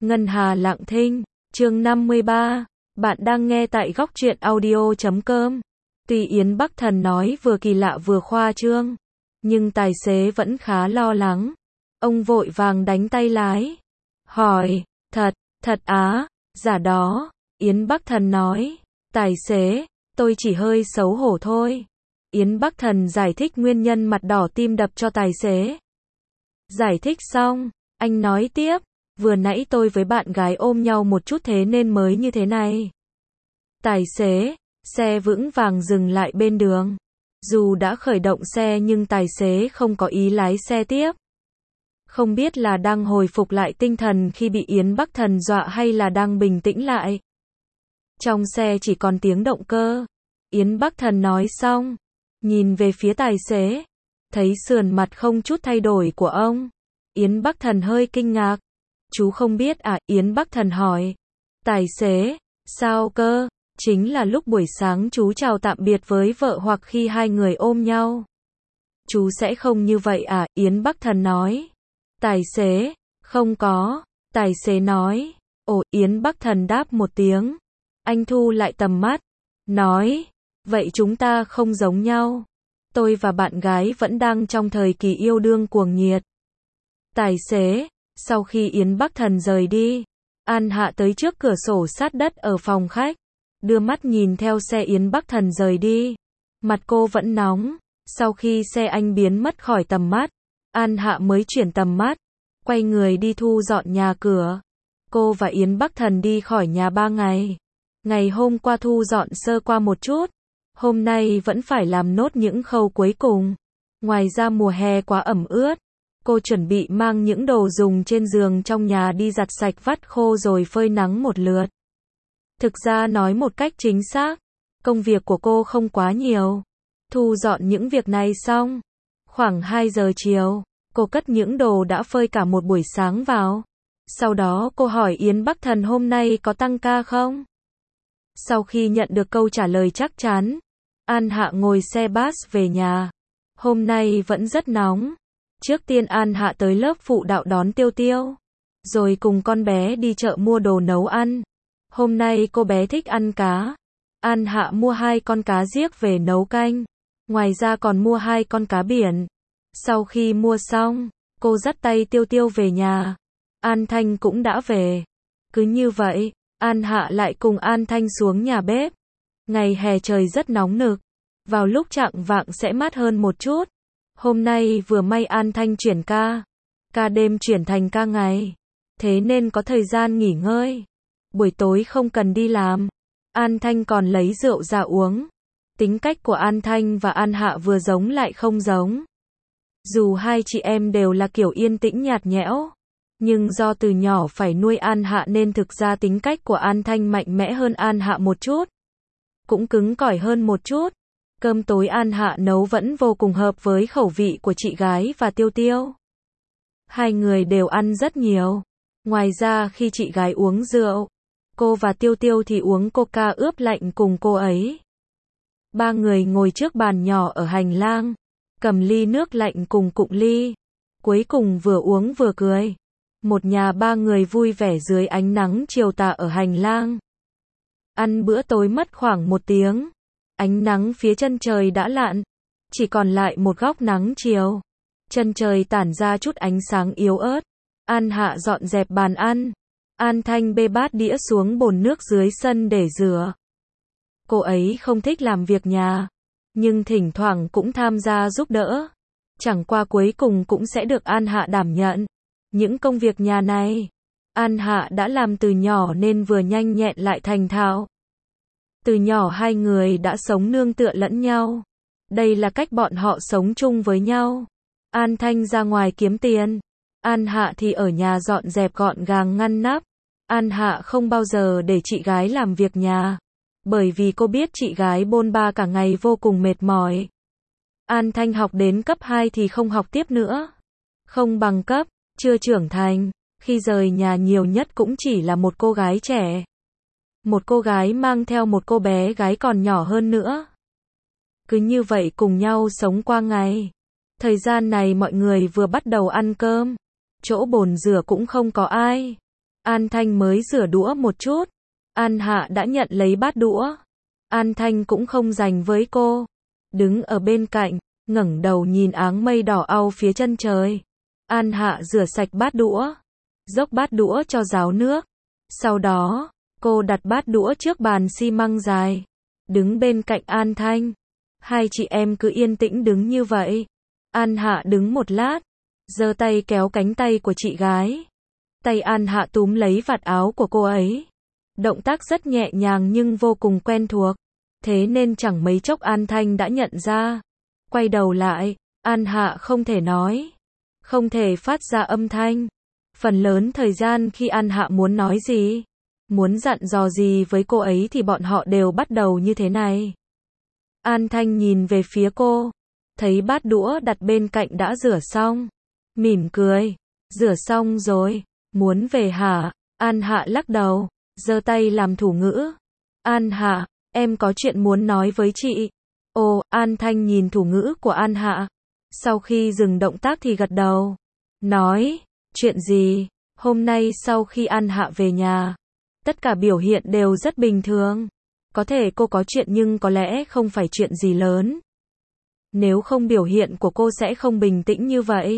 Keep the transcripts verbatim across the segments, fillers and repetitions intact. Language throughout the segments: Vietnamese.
Ngân Hà Lặng Thinh, chương năm mươi ba, bạn đang nghe tại góc truyện audio chấm com. Tuy Yến Bắc Thần nói vừa kỳ lạ vừa khoa trương, nhưng tài xế vẫn khá lo lắng. Ông vội vàng đánh tay lái, hỏi, thật, thật á, giả đó. Yến Bắc Thần nói, tài xế, tôi chỉ hơi xấu hổ thôi. Yến Bắc Thần giải thích nguyên nhân mặt đỏ tim đập cho tài xế. Giải thích xong, anh nói tiếp, vừa nãy tôi với bạn gái ôm nhau một chút thế nên mới như thế này. Tài xế, xe vững vàng dừng lại bên đường. Dù đã khởi động xe nhưng tài xế không có ý lái xe tiếp. Không biết là đang hồi phục lại tinh thần khi bị Yến Bắc Thần dọa hay là đang bình tĩnh lại. Trong xe chỉ còn tiếng động cơ. Yến Bắc Thần nói xong, nhìn về phía tài xế, thấy sườn mặt không chút thay đổi của ông. Yến Bắc Thần hơi kinh ngạc. Chú không biết à? Yến Bắc Thần hỏi. Tài xế, sao cơ? Chính là lúc buổi sáng chú chào tạm biệt với vợ hoặc khi hai người ôm nhau. Chú sẽ không như vậy à? Yến Bắc Thần nói. Tài xế, không có. Tài xế nói. Ồ, Yến Bắc Thần đáp một tiếng. Anh thu lại tầm mắt, nói, vậy chúng ta không giống nhau. Tôi và bạn gái vẫn đang trong thời kỳ yêu đương cuồng nhiệt. Tài xế, sau khi Yến Bắc Thần rời đi, An Hạ tới trước cửa sổ sát đất ở phòng khách, đưa mắt nhìn theo xe Yến Bắc Thần rời đi. Mặt cô vẫn nóng. Sau khi xe anh biến mất khỏi tầm mắt, An Hạ mới chuyển tầm mắt, quay người đi thu dọn nhà cửa. Cô và Yến Bắc Thần đi khỏi nhà ba ngày. Ngày hôm qua thu dọn sơ qua một chút, hôm nay vẫn phải làm nốt những khâu cuối cùng. Ngoài ra mùa hè quá ẩm ướt, cô chuẩn bị mang những đồ dùng trên giường trong nhà đi giặt sạch vắt khô rồi phơi nắng một lượt. Thực ra nói một cách chính xác, công việc của cô không quá nhiều. Thu dọn những việc này xong, khoảng hai giờ chiều, cô cất những đồ đã phơi cả một buổi sáng vào. Sau đó cô hỏi Yến Bắc Thần hôm nay có tăng ca không? Sau khi nhận được câu trả lời chắc chắn, An Hạ ngồi xe bus về nhà. Hôm nay vẫn rất nóng. Trước tiên An Hạ tới lớp phụ đạo đón Tiêu Tiêu, rồi cùng con bé đi chợ mua đồ nấu ăn. Hôm nay cô bé thích ăn cá. An Hạ mua hai con cá giếc về nấu canh. Ngoài ra còn mua hai con cá biển. Sau khi mua xong, cô dắt tay Tiêu Tiêu về nhà. An Thanh cũng đã về. Cứ như vậy, An Hạ lại cùng An Thanh xuống nhà bếp. Ngày hè trời rất nóng nực. Vào lúc chạng vạng sẽ mát hơn một chút. Hôm nay vừa may An Thanh chuyển ca. Ca đêm chuyển thành ca ngày. Thế nên có thời gian nghỉ ngơi. Buổi tối không cần đi làm. An Thanh còn lấy rượu ra uống. Tính cách của An Thanh và An Hạ vừa giống lại không giống. Dù hai chị em đều là kiểu yên tĩnh nhạt nhẽo, nhưng do từ nhỏ phải nuôi An Hạ nên thực ra tính cách của An Thanh mạnh mẽ hơn An Hạ một chút. Cũng cứng cỏi hơn một chút. Cơm tối An Hạ nấu vẫn vô cùng hợp với khẩu vị của chị gái và Tiêu Tiêu. Hai người đều ăn rất nhiều. Ngoài ra khi chị gái uống rượu, cô và Tiêu Tiêu thì uống coca ướp lạnh cùng cô ấy. Ba người ngồi trước bàn nhỏ ở hành lang, cầm ly nước lạnh cùng cụng ly. Cuối cùng vừa uống vừa cười. Một nhà ba người vui vẻ dưới ánh nắng chiều tà ở hành lang. Ăn bữa tối mất khoảng một tiếng. Ánh nắng phía chân trời đã lặn. Chỉ còn lại một góc nắng chiều. Chân trời tản ra chút ánh sáng yếu ớt. An Hạ dọn dẹp bàn ăn. An Thanh bê bát đĩa xuống bồn nước dưới sân để rửa. Cô ấy không thích làm việc nhà, nhưng thỉnh thoảng cũng tham gia giúp đỡ. Chẳng qua cuối cùng cũng sẽ được An Hạ đảm nhận. Những công việc nhà này, An Hạ đã làm từ nhỏ nên vừa nhanh nhẹn lại thành thạo. Từ nhỏ hai người đã sống nương tựa lẫn nhau. Đây là cách bọn họ sống chung với nhau. An Thanh ra ngoài kiếm tiền. An Hạ thì ở nhà dọn dẹp gọn gàng ngăn nắp. An Hạ không bao giờ để chị gái làm việc nhà. Bởi vì cô biết chị gái bôn ba cả ngày vô cùng mệt mỏi. An Thanh học đến cấp hai thì không học tiếp nữa. Không bằng cấp, chưa trưởng thành. Khi rời nhà nhiều nhất cũng chỉ là một cô gái trẻ. Một cô gái mang theo một cô bé gái còn nhỏ hơn nữa. Cứ như vậy cùng nhau sống qua ngày. Thời gian này mọi người vừa bắt đầu ăn cơm. Chỗ bồn rửa cũng không có ai. An Thanh mới rửa đũa một chút. An Hạ đã nhận lấy bát đũa. An Thanh cũng không giành với cô. Đứng ở bên cạnh, ngẩng đầu nhìn áng mây đỏ au phía chân trời. An Hạ rửa sạch bát đũa. Dốc bát đũa cho ráo nước. Sau đó, cô đặt bát đũa trước bàn xi măng dài. Đứng bên cạnh An Thanh. Hai chị em cứ yên tĩnh đứng như vậy. An Hạ đứng một lát. Giơ tay kéo cánh tay của chị gái. Tay An Hạ túm lấy vạt áo của cô ấy. Động tác rất nhẹ nhàng nhưng vô cùng quen thuộc. Thế nên chẳng mấy chốc An Thanh đã nhận ra. Quay đầu lại, An Hạ không thể nói. Không thể phát ra âm thanh. Phần lớn thời gian khi An Hạ muốn nói gì, muốn dặn dò gì với cô ấy thì bọn họ đều bắt đầu như thế này. An Thanh nhìn về phía cô. Thấy bát đũa đặt bên cạnh đã rửa xong. Mỉm cười. Rửa xong rồi. Muốn về hả? An Hạ lắc đầu. Giơ tay làm thủ ngữ. An Hạ, em có chuyện muốn nói với chị. Ồ, An Thanh nhìn thủ ngữ của An Hạ. Sau khi dừng động tác thì gật đầu. Nói, chuyện gì? Hôm nay sau khi An Hạ về nhà, tất cả biểu hiện đều rất bình thường. Có thể cô có chuyện nhưng có lẽ không phải chuyện gì lớn. Nếu không biểu hiện của cô sẽ không bình tĩnh như vậy.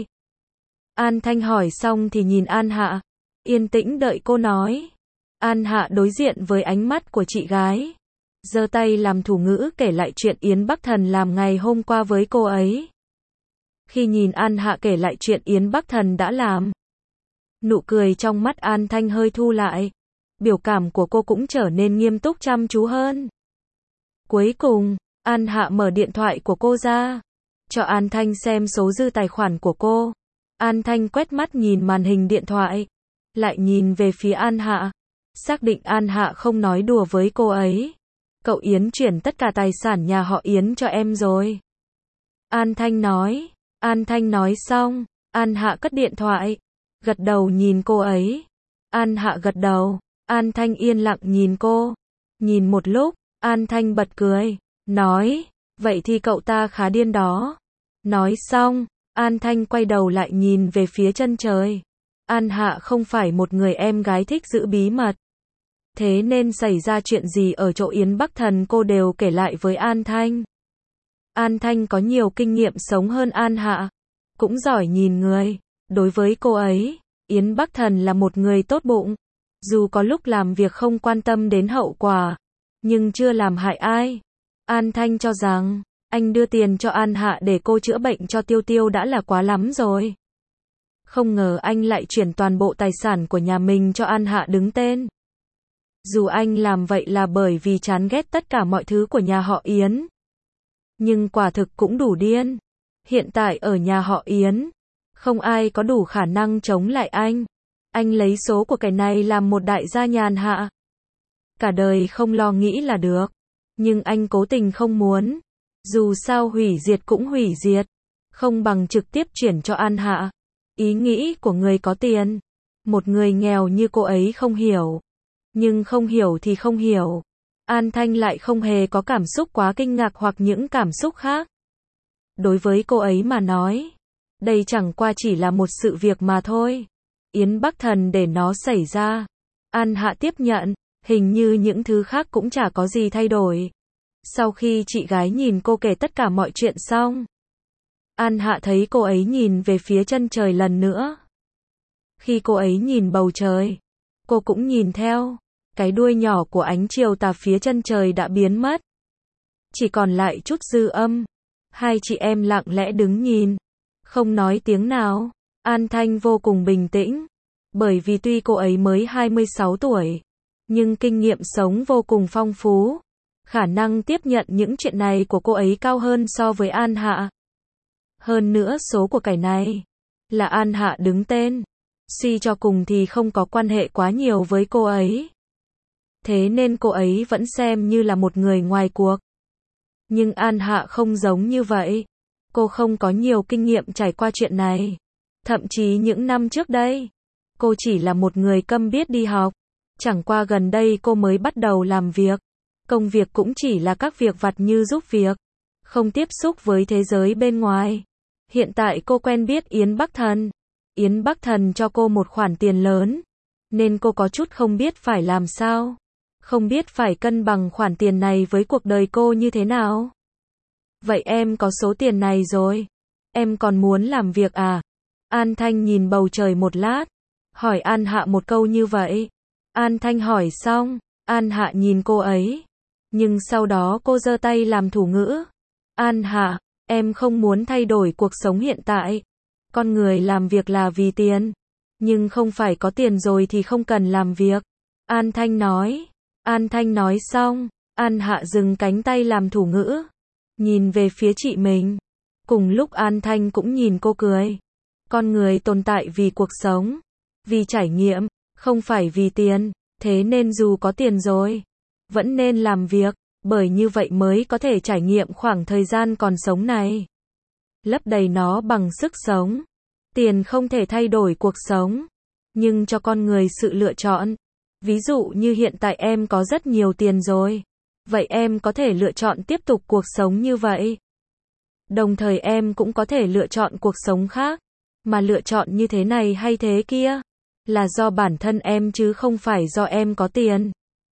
An Thanh hỏi xong thì nhìn An Hạ. Yên tĩnh đợi cô nói. An Hạ đối diện với ánh mắt của chị gái. Giơ tay làm thủ ngữ kể lại chuyện Yến Bắc Thần làm ngày hôm qua với cô ấy. Khi nhìn An Hạ kể lại chuyện Yến Bắc Thần đã làm, nụ cười trong mắt An Thanh hơi thu lại. Biểu cảm của cô cũng trở nên nghiêm túc chăm chú hơn. Cuối cùng, An Hạ mở điện thoại của cô ra. Cho An Thanh xem số dư tài khoản của cô. An Thanh quét mắt nhìn màn hình điện thoại. Lại nhìn về phía An Hạ. Xác định An Hạ không nói đùa với cô ấy. Cậu Yến chuyển tất cả tài sản nhà họ Yến cho em rồi. An Thanh nói. An Thanh nói xong. An Hạ cất điện thoại. Gật đầu nhìn cô ấy. An Hạ gật đầu. An Thanh yên lặng nhìn cô. Nhìn một lúc, An Thanh bật cười. Nói. Vậy thì cậu ta khá điên đó. Nói xong, An Thanh quay đầu lại nhìn về phía chân trời. An Hạ không phải một người em gái thích giữ bí mật. Thế nên xảy ra chuyện gì ở chỗ Yến Bắc Thần cô đều kể lại với An Thanh. An Thanh có nhiều kinh nghiệm sống hơn An Hạ. Cũng giỏi nhìn người. Đối với cô ấy, Yến Bắc Thần là một người tốt bụng. Dù có lúc làm việc không quan tâm đến hậu quả, nhưng chưa làm hại ai. An Thanh cho rằng, anh đưa tiền cho An Hạ để cô chữa bệnh cho Tiêu Tiêu đã là quá lắm rồi. Không ngờ anh lại chuyển toàn bộ tài sản của nhà mình cho An Hạ đứng tên. Dù anh làm vậy là bởi vì chán ghét tất cả mọi thứ của nhà họ Yến. Nhưng quả thực cũng đủ điên. Hiện tại ở nhà họ Yến, không ai có đủ khả năng chống lại anh. Anh lấy số của cái này làm một đại gia nhàn hạ. Cả đời không lo nghĩ là được. Nhưng anh cố tình không muốn. Dù sao hủy diệt cũng hủy diệt. Không bằng trực tiếp chuyển cho An Hạ. Ý nghĩ của người có tiền. Một người nghèo như cô ấy không hiểu. Nhưng không hiểu thì không hiểu. An Thanh lại không hề có cảm xúc quá kinh ngạc hoặc những cảm xúc khác. Đối với cô ấy mà nói, đây chẳng qua chỉ là một sự việc mà thôi. Yến Bắc Thần để nó xảy ra. An Hạ tiếp nhận, hình như những thứ khác cũng chả có gì thay đổi. Sau khi chị gái nhìn cô kể tất cả mọi chuyện xong, An Hạ thấy cô ấy nhìn về phía chân trời lần nữa. Khi cô ấy nhìn bầu trời, cô cũng nhìn theo. Cái đuôi nhỏ của ánh chiều tà phía chân trời đã biến mất. Chỉ còn lại chút dư âm. Hai chị em lặng lẽ đứng nhìn. Không nói tiếng nào. An Thanh vô cùng bình tĩnh. Bởi vì tuy cô ấy mới hai mươi sáu tuổi, nhưng kinh nghiệm sống vô cùng phong phú. Khả năng tiếp nhận những chuyện này của cô ấy cao hơn so với An Hạ. Hơn nữa số của cái này là An Hạ đứng tên. Suy cho cùng thì không có quan hệ quá nhiều với cô ấy. Thế nên cô ấy vẫn xem như là một người ngoài cuộc. Nhưng An Hạ không giống như vậy. Cô không có nhiều kinh nghiệm trải qua chuyện này. Thậm chí những năm trước đây, cô chỉ là một người câm biết đi học. Chẳng qua gần đây cô mới bắt đầu làm việc. Công việc cũng chỉ là các việc vặt như giúp việc. Không tiếp xúc với thế giới bên ngoài. Hiện tại cô quen biết Yến Bắc Thần. Yến Bắc Thần cho cô một khoản tiền lớn. nên cô có chút không biết phải làm sao. Không biết phải cân bằng khoản tiền này với cuộc đời cô như thế nào. Vậy em có số tiền này rồi. Em còn muốn làm việc à? An Thanh nhìn bầu trời một lát. Hỏi An Hạ một câu như vậy. An Thanh hỏi xong, An Hạ nhìn cô ấy. Nhưng sau đó cô giơ tay làm thủ ngữ. An Hạ, em không muốn thay đổi cuộc sống hiện tại. Con người làm việc là vì tiền. Nhưng không phải có tiền rồi thì không cần làm việc. An Thanh nói. An Thanh nói xong, An Hạ dừng cánh tay làm thủ ngữ. Nhìn về phía chị mình. Cùng lúc An Thanh cũng nhìn cô cười. Con người tồn tại vì cuộc sống. Vì trải nghiệm, không phải vì tiền. Thế nên dù có tiền rồi, vẫn nên làm việc. Bởi như vậy mới có thể trải nghiệm khoảng thời gian còn sống này. Lấp đầy nó bằng sức sống. Tiền không thể thay đổi cuộc sống. Nhưng cho con người sự lựa chọn. Ví dụ như hiện tại em có rất nhiều tiền rồi. Vậy em có thể lựa chọn tiếp tục cuộc sống như vậy. Đồng thời em cũng có thể lựa chọn cuộc sống khác. Mà lựa chọn như thế này hay thế kia. Là do bản thân em chứ không phải do em có tiền.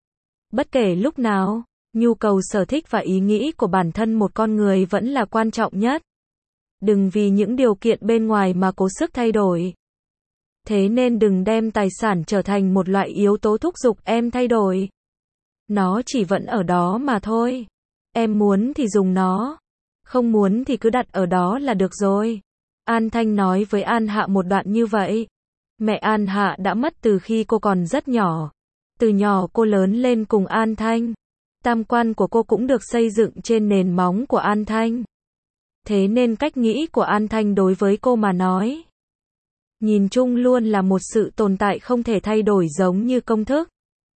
Bất kể lúc nào, nhu cầu sở thích và ý nghĩ của bản thân một con người vẫn là quan trọng nhất. Đừng vì những điều kiện bên ngoài mà cố sức thay đổi. Thế nên đừng đem tài sản trở thành một loại yếu tố thúc giục em thay đổi. Nó chỉ vẫn ở đó mà thôi. Em muốn thì dùng nó. Không muốn thì cứ đặt ở đó là được rồi. An Thanh nói với An Hạ một đoạn như vậy. Mẹ An Hạ đã mất từ khi cô còn rất nhỏ. Từ nhỏ cô lớn lên cùng An Thanh. Tam quan của cô cũng được xây dựng trên nền móng của An Thanh. Thế nên cách nghĩ của An Thanh đối với cô mà nói, nhìn chung luôn là một sự tồn tại không thể thay đổi giống như công thức.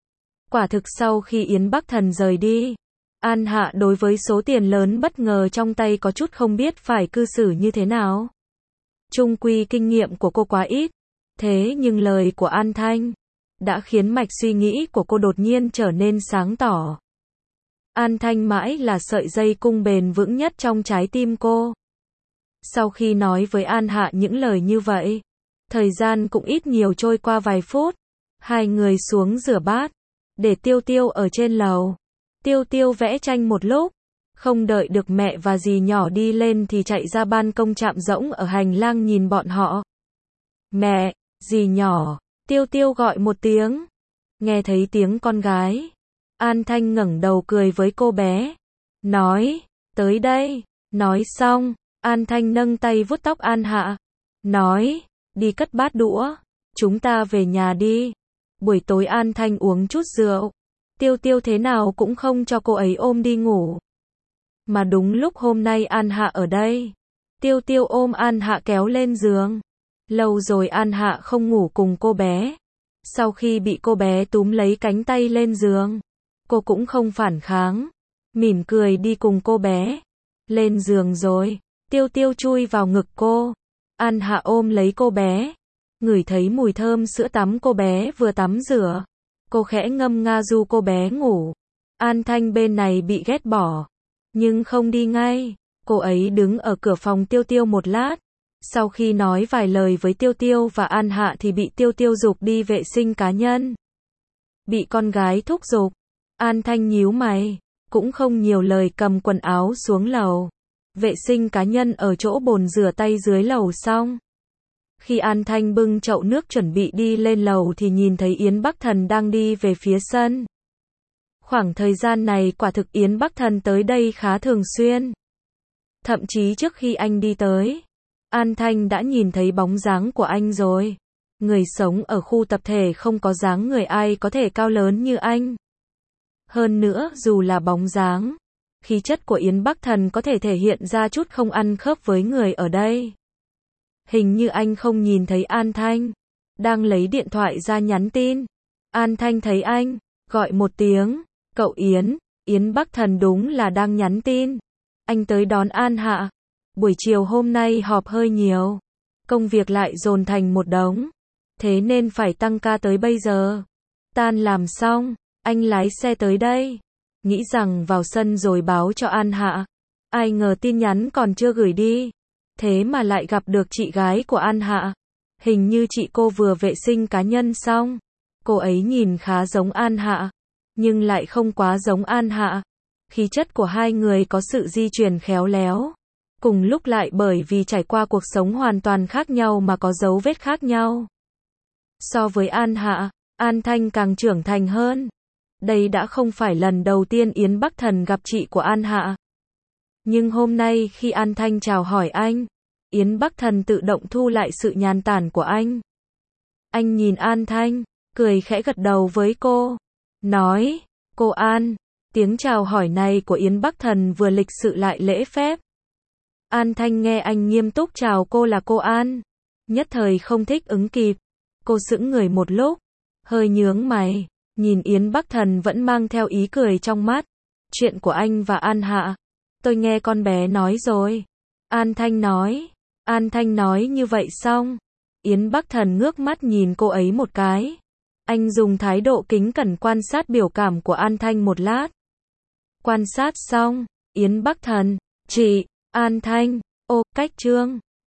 Quả thực sau khi Yến Bắc Thần rời đi, An Hạ đối với số tiền lớn bất ngờ trong tay có chút không biết phải cư xử như thế nào. Chung quy kinh nghiệm của cô quá ít. Thế nhưng lời của An Thanh đã khiến mạch suy nghĩ của cô đột nhiên trở nên sáng tỏ. An Thanh mãi là sợi dây cung bền vững nhất trong trái tim cô. Sau khi nói với An Hạ những lời như vậy, thời gian cũng ít nhiều trôi qua vài phút. Hai người xuống rửa bát, để Tiêu Tiêu ở trên lầu. Tiêu Tiêu vẽ tranh một lúc, không đợi được mẹ và dì nhỏ đi lên thì chạy ra ban công chạm rỗng ở hành lang nhìn bọn họ. Mẹ, dì nhỏ, Tiêu Tiêu gọi một tiếng. Nghe thấy tiếng con gái, An Thanh ngẩng đầu cười với cô bé. Nói, tới đây. Nói xong, An Thanh nâng tay vuốt tóc An Hạ. Nói, đi cất bát đũa. Chúng ta về nhà đi. Buổi tối An Thanh uống chút rượu. Tiêu Tiêu thế nào cũng không cho cô ấy ôm đi ngủ. Mà đúng lúc hôm nay An Hạ ở đây. Tiêu Tiêu ôm An Hạ kéo lên giường. Lâu rồi An Hạ không ngủ cùng cô bé. Sau khi bị cô bé túm lấy cánh tay lên giường, cô cũng không phản kháng. Mỉm cười đi cùng cô bé. Lên giường rồi, Tiêu Tiêu chui vào ngực cô. An Hạ ôm lấy cô bé. Ngửi thấy mùi thơm sữa tắm cô bé vừa tắm rửa. Cô khẽ ngâm nga ru cô bé ngủ. An Thanh bên này bị ghét bỏ. Nhưng không đi ngay. Cô ấy đứng ở cửa phòng Tiêu Tiêu một lát. Sau khi nói vài lời với Tiêu Tiêu và An Hạ thì bị Tiêu Tiêu giục đi vệ sinh cá nhân. Bị con gái thúc giục, An Thanh nhíu mày, cũng không nhiều lời cầm quần áo xuống lầu. Vệ sinh cá nhân ở chỗ bồn rửa tay dưới lầu xong. Khi An Thanh bưng chậu nước chuẩn bị đi lên lầu thì nhìn thấy Yến Bắc Thần đang đi về phía sân. Khoảng thời gian này quả thực Yến Bắc Thần tới đây khá thường xuyên. Thậm chí trước khi anh đi tới, An Thanh đã nhìn thấy bóng dáng của anh rồi. Người sống ở khu tập thể không có dáng người ai có thể cao lớn như anh. Hơn nữa, dù là bóng dáng, khí chất của Yến Bắc Thần có thể thể hiện ra chút không ăn khớp với người ở đây. Hình như anh không nhìn thấy An Thanh, đang lấy điện thoại ra nhắn tin. An Thanh thấy anh, gọi một tiếng, cậu Yến, Yến Bắc Thần đúng là đang nhắn tin. Anh tới đón An Hạ. Buổi chiều hôm nay họp hơi nhiều, công việc lại dồn thành một đống, thế nên phải tăng ca tới bây giờ. Tan làm xong, anh lái xe tới đây, nghĩ rằng vào sân rồi báo cho An Hạ. Ai ngờ tin nhắn còn chưa gửi đi, thế mà lại gặp được chị gái của An Hạ. Hình như chị cô vừa vệ sinh cá nhân xong, Cô ấy nhìn khá giống An Hạ, nhưng lại không quá giống An Hạ. Khí chất của hai người có sự di chuyển khéo léo. Cùng lúc lại bởi vì trải qua cuộc sống hoàn toàn khác nhau mà có dấu vết khác nhau. So với An Hạ, An Thanh càng trưởng thành hơn. Đây đã không phải lần đầu tiên Yến Bắc Thần gặp chị của An Hạ. Nhưng hôm nay khi An Thanh chào hỏi anh, Yến Bắc Thần tự động thu lại sự nhàn tản của anh. Anh nhìn An Thanh, cười khẽ gật đầu với cô. Nói, cô An. Tiếng chào hỏi này của Yến Bắc Thần vừa lịch sự lại lễ phép. An Thanh nghe anh nghiêm túc chào cô là cô An. Nhất thời không thích ứng kịp. Cô sững người một lúc, hơi nhướng mày, nhìn Yến Bắc Thần vẫn mang theo ý cười trong mắt. Chuyện của anh và An Hạ, tôi nghe con bé nói rồi. An Thanh nói. An Thanh nói như vậy xong, Yến Bắc Thần ngước mắt nhìn cô ấy một cái. Anh dùng thái độ kính cẩn quan sát biểu cảm của An Thanh một lát. Quan sát xong, Yến Bắc Thần, chị, An Thanh, ô, cách Trương.